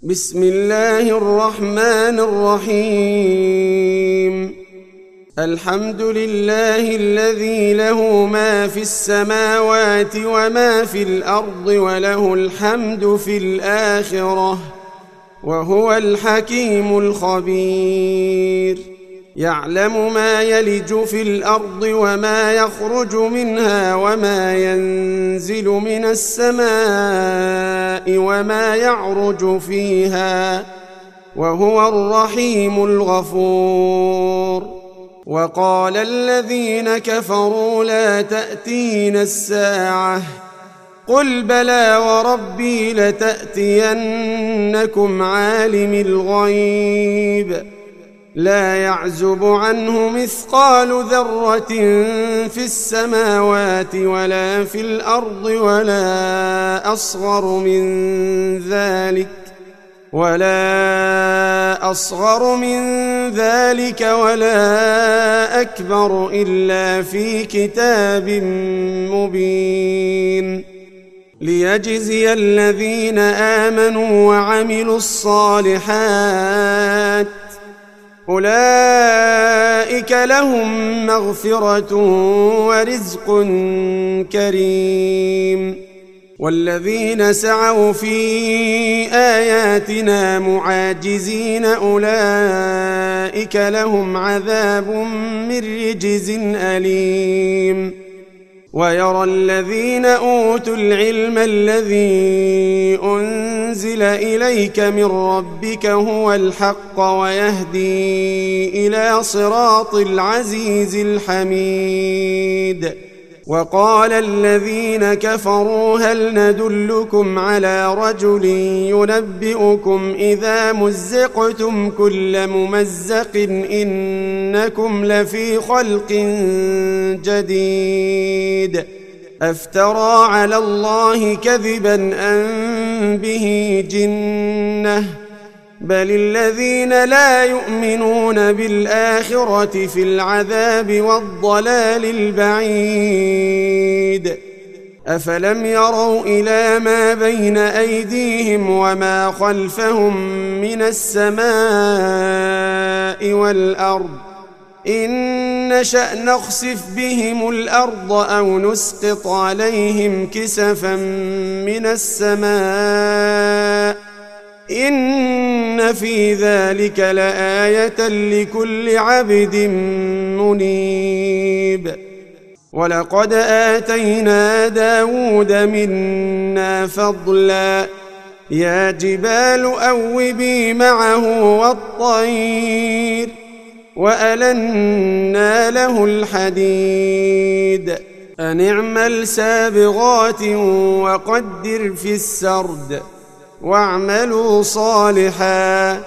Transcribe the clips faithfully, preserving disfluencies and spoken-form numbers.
بسم الله الرحمن الرحيم. الحمد لله الذي له ما في السماوات وما في الأرض وله الحمد في الآخرة وهو الحكيم الخبير. يعلم ما يلج في الأرض وما يخرج منها وما ينزل من السماء وما يعرج فيها وهو الرحيم الغفور. وقال الذين كفروا لا تأتينا الساعة قل بلى وربي لتأتينكم عالم الغيب لا يعزب عنه مثقال ذرة في السماوات ولا في الأرض ولا أصغر من ذلك ولا أصغر من ذلك ولا أكبر إلا في كتاب مبين ليجزي الذين آمنوا وعملوا الصالحات أولئك لهم مغفرة ورزق كريم. والذين سعوا في آياتنا معاجزين أولئك لهم عذاب من رجز أليم. ويرى الذين أوتوا العلم الذي أنزل إليك من ربك هو الحق ويهدي إلى صراط العزيز الحميد. وقال الذين كفروا هل ندلكم على رجل ينبئكم إذا مزقتم كل ممزق إنكم لفي خلق جديد أفترى على الله كذبا أم به جنة بل الذين لا يؤمنون بالآخرة في العذاب والضلال البعيد. أفلم يروا إلى ما بين أيديهم وما خلفهم من السماء والأرض إن نشأ نخسف بهم الأرض أو نسقط عليهم كسفا من السماء إن في ذلك لآية لكل عبد منيب. ولقد آتينا داود منا فضلا يا جبال أوبي معه والطير وألنا له الحديد أن اعمل سابغات وقدر في السرد واعملوا صالحا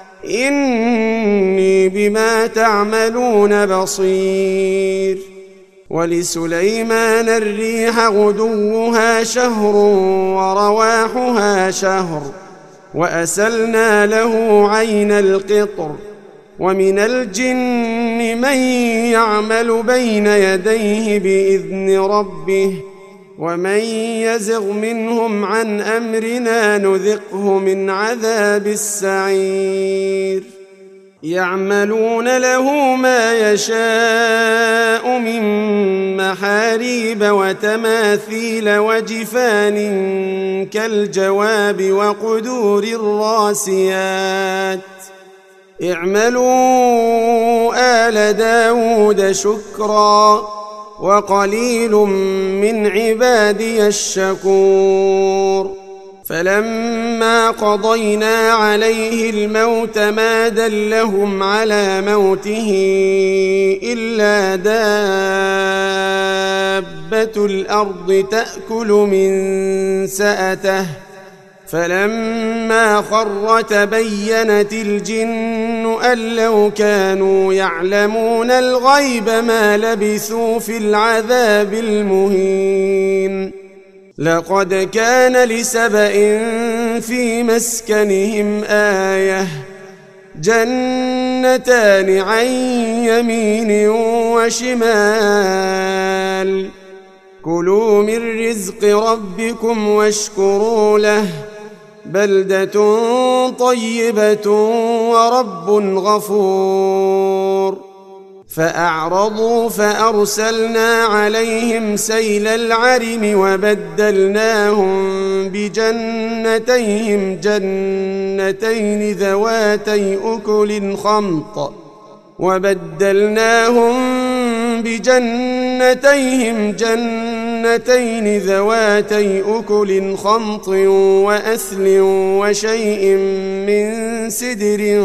إني بما تعملون بصير. ولسليمان الريح غدوها شهر ورواحها شهر وأسلنا له عين القطر. ومن الجن من يعمل بين يديه بإذن ربه ومن يزغ منهم عن أمرنا نذقه من عذاب السعير. يعملون له ما يشاء من محاريب وتماثيل وجفان كالجواب وقدور الراسيات اعملوا آل داود شكرا وقليل من عبادي الشكور. فلما قضينا عليه الموت ما دلهم على موته إلا دابة الأرض تأكل من سأته فلما خر تبينت الجن أن لو كانوا يعلمون الغيب ما لبثوا في العذاب المهين. لقد كان لسبإ في مسكنهم آية جنتان عن يمين وشمال كلوا من رزق ربكم واشكروا له بلدة طيبة ورب غفور. فأعرضوا فأرسلنا عليهم سيل العرم وبدلناهم بجنتيهم جنتين ذواتي أكل خمط وبدلناهم بجنتيهم جنتين ذواتي أكل خمط وأثل وشيء من سدر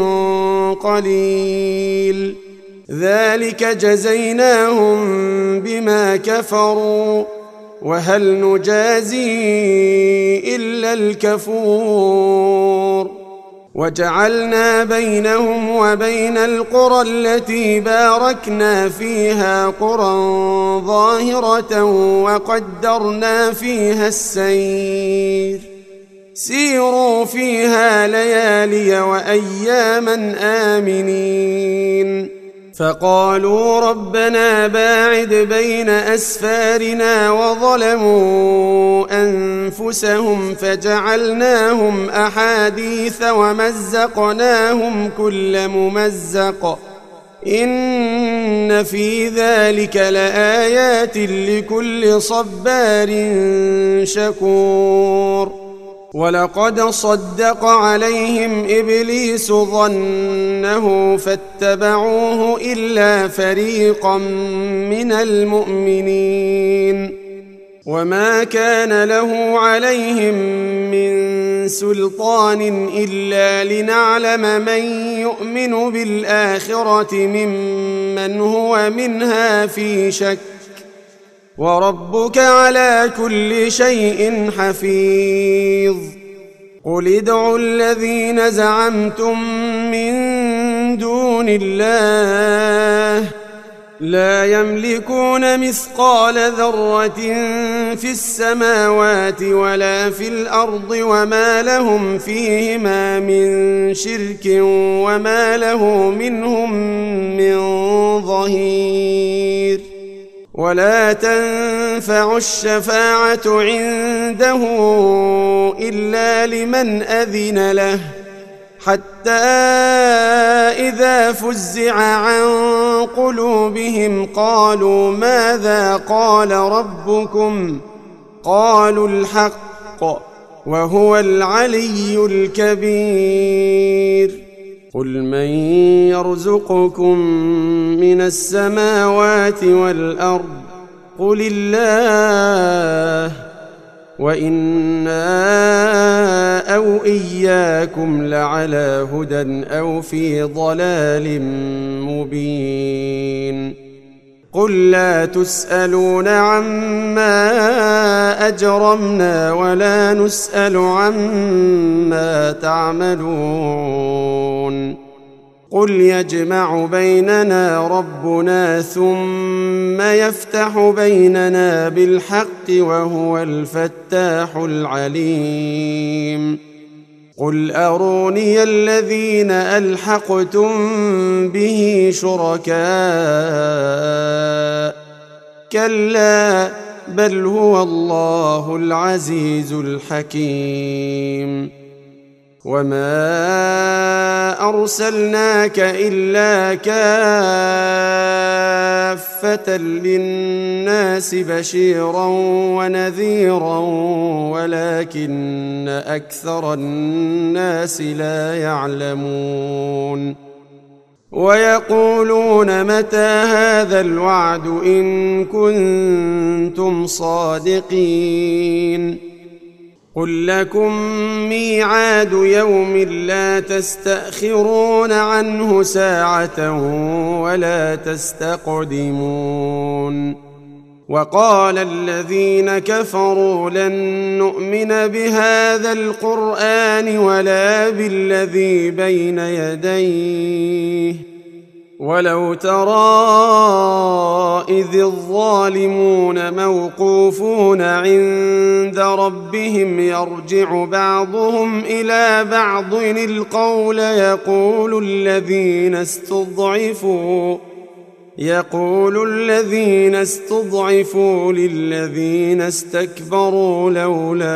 قليل ذلك جزيناهم بما كفروا وهل نجازي إلا الكفور. وجعلنا بينهم وبين القرى التي باركنا فيها قرى ظاهرة وقدرنا فيها السير سيروا فيها ليالي وأياما آمنين. فقالوا ربنا باعد بين أسفارنا وظلموا أنفسهم فجعلناهم أحاديث ومزقناهم كل ممزق إن في ذلك لآيات لكل صبار شكور. ولقد صدق عليهم إبليس ظنه فاتبعوه إلا فريقا من المؤمنين وما كان له عليهم من سلطان إلا لنعلم من يؤمن بالآخرة ممن هو منها في شك وربك على كل شيء حفيظ. قل ادعوا الذين زعمتم من دون الله لا يملكون مثقال ذرة في السماوات ولا في الأرض وما لهم فيهما من شرك وما له منهم من ظهير. ولا تنفع الشفاعة عنده إلا لمن أذن له حتى إذا فزع عن قلوبهم قالوا ماذا قال ربكم قالوا الحق وهو العلي الكبير. قل من يرزقكم من السماوات والأرض قل الله وإنا أو إياكم لعلى هدى أو في ضلال مبين. قل لا تسألون عما أجرمنا ولا نسأل عما تعملون. قل يجمع بيننا ربنا ثم يفتح بيننا بالحق وهو الفتاح العليم. قل أروني الذين ألحقتم به شركاء كلا بل هو الله العزيز الحكيم. وما أرسلناك إلا كافة للناس بشيرا ونذيرا ولكن أكثر الناس لا يعلمون. ويقولون متى هذا الوعد إن كنتم صادقين. قل لكم ميعاد يوم لا تستأخرون عنه ساعة ولا تستقدمون. وقال الذين كفروا لن نؤمن بهذا القرآن ولا بالذي بين يديه ولو ترى إذ الظالمون موقوفون عند ربهم يرجع بعضهم إلى بعض القول يقول الذين استضعفوا يقول الذين استضعفوا للذين استكبروا لولا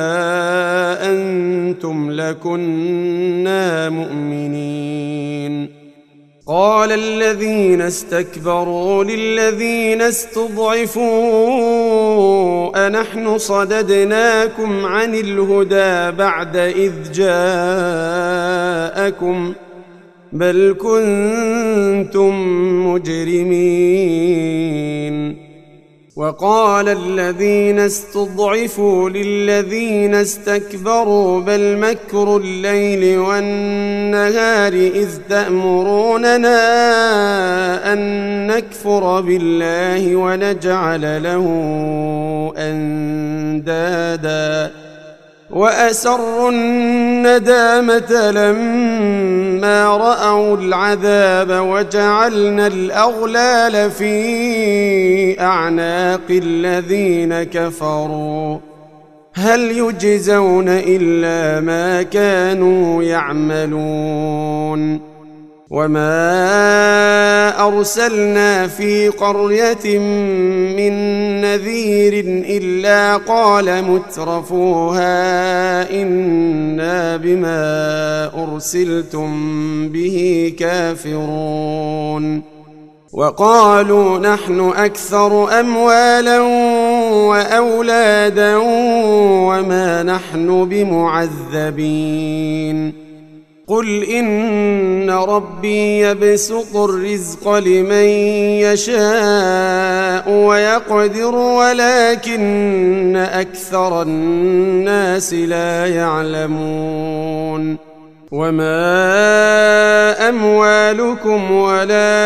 أنتم لكنا مؤمنين قال الذين استكبروا للذين استضعفوا أنحن صددناكم عن الهدى بعد إذ جاءكم بل كنتم مجرمين وقال الذين استضعفوا للذين استكبروا بل مكر الليل والنهار إذ تأمروننا أن نكفر بالله ونجعل له أندادا وأسروا الندامة لما رأوا العذاب وجعلنا الأغلال في أعناق الذين كفروا هل يجزون إلا ما كانوا يعملون وما أرسلنا في قرية من نذير إلا قال مترفوها إنا بما أرسلتم به كافرون وقالوا نحن أكثر أموالا وأولادا وما نحن بمعذبين قل إن ربي يبسط الرزق لمن يشاء ويقدر ولكن أكثر الناس لا يعلمون وما أموالكم ولا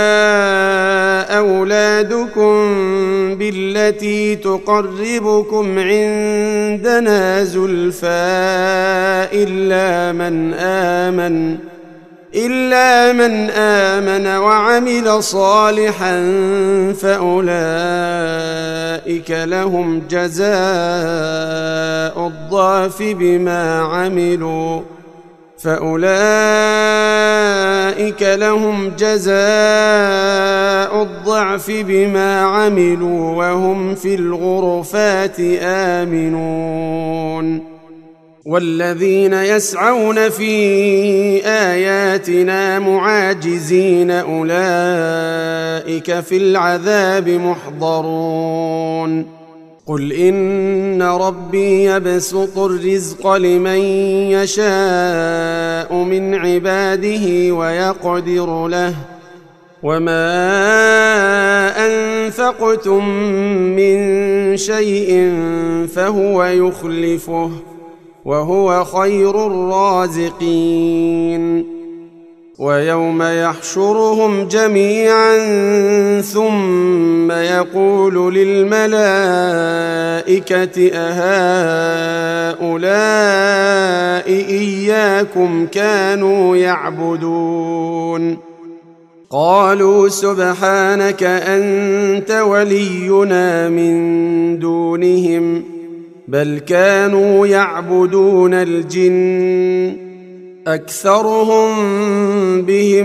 أولادكم بالتي تقربكم عندنا زلفى إلا من آمن إلا من آمن وعمل صالحا فأولئك لهم جزاء الضعف بما عملوا فأولئك لهم جزاء الضعف بما عملوا وهم في الغرفات آمنون والذين يسعون في آياتنا معاجزين أولئك في العذاب محضرون قل إن ربي يبسط الرزق لمن يشاء من عباده ويقدر له وما أنفقتم من شيء فهو يخلفه وهو خير الرازقين ويوم يحشرهم جميعا ثم يقول للملائكة أهؤلاء إياكم كانوا يعبدون قالوا سبحانك أنت ولينا من دونهم بل كانوا يعبدون الجن أكثرهم بهم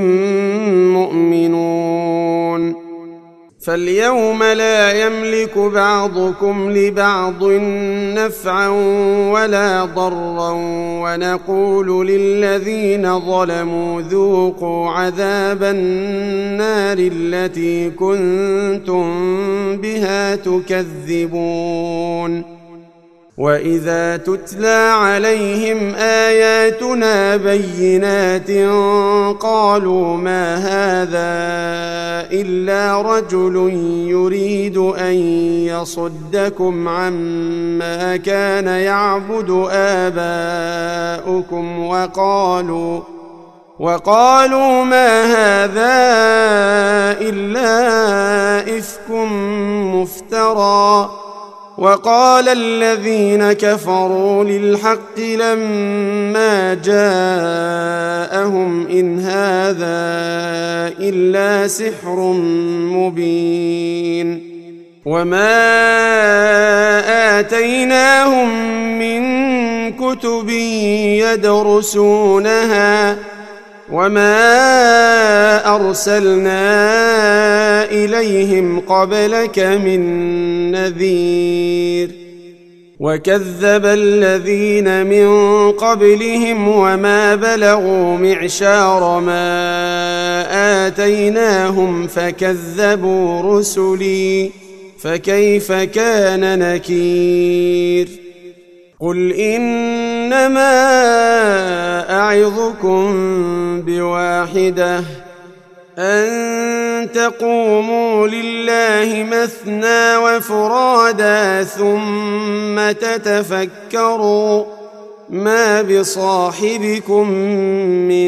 مؤمنون فاليوم لا يملك بعضكم لبعض نفعا ولا ضرا ونقول للذين ظلموا ذوقوا عذاب النار التي كنتم بها تكذبون وإذا تتلى عليهم آياتنا بينات قالوا ما هذا إلا رجل يريد أن يصدكم عما كان يعبد آباؤكم وقالوا وقالوا ما هذا إلا إفك مفترى وقال الذين كفروا للحق لما جاءهم إن هذا إلا سحر مبين وما آتيناهم من كتب يدرسونها وما أرسلنا إليهم قبلك من نذير وكذب الذين من قبلهم وما بلغوا معشار ما آتيناهم فكذبوا رسلي فكيف كان نكير قل إنما أعظكم بواحدة أن تقوموا لله مثنى وفرادا ثم تتفكروا ما بصاحبكم من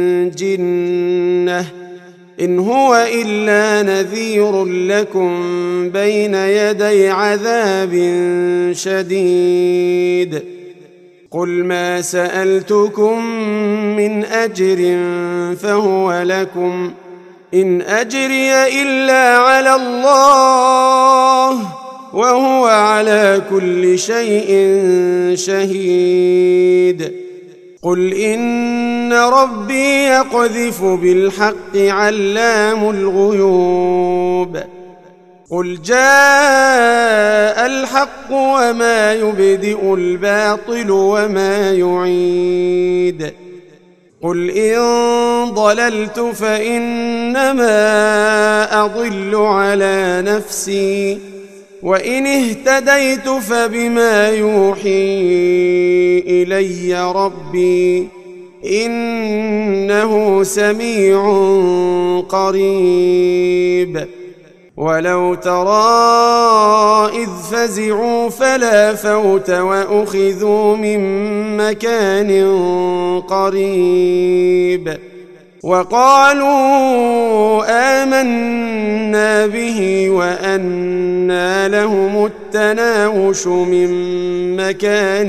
جنة إن هو إلا نذير لكم بين يدي عذاب شديد قل ما سألتكم من أجر فهو لكم إن أجري إلا على الله وهو على كل شيء شهيد قل إن ربي يقذف بالحق علام الغيوب قل جاء الحق وما يبدئ الباطل وما يعيد قل إن ضللت فإنما أضل على نفسي وإن اهتديت فبما يوحي إلي ربي إنه سميع قريب ولو ترى إذ فزعوا فلا فوت وأخذوا من مكان قريب وقالوا آمنا به وأنى لهم التناوش من مكان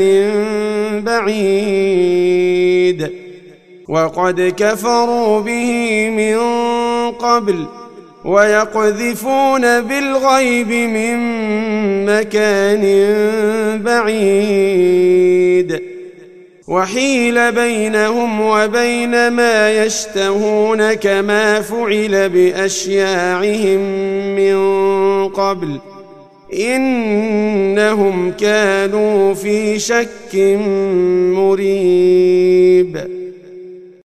بعيد وقد كفروا به من قبل ويقذفون بالغيب من مكان بعيد وحيل بينهم وبين ما يشتهون كما فعل بأشياعهم من قبل إنهم كانوا في شك مريب.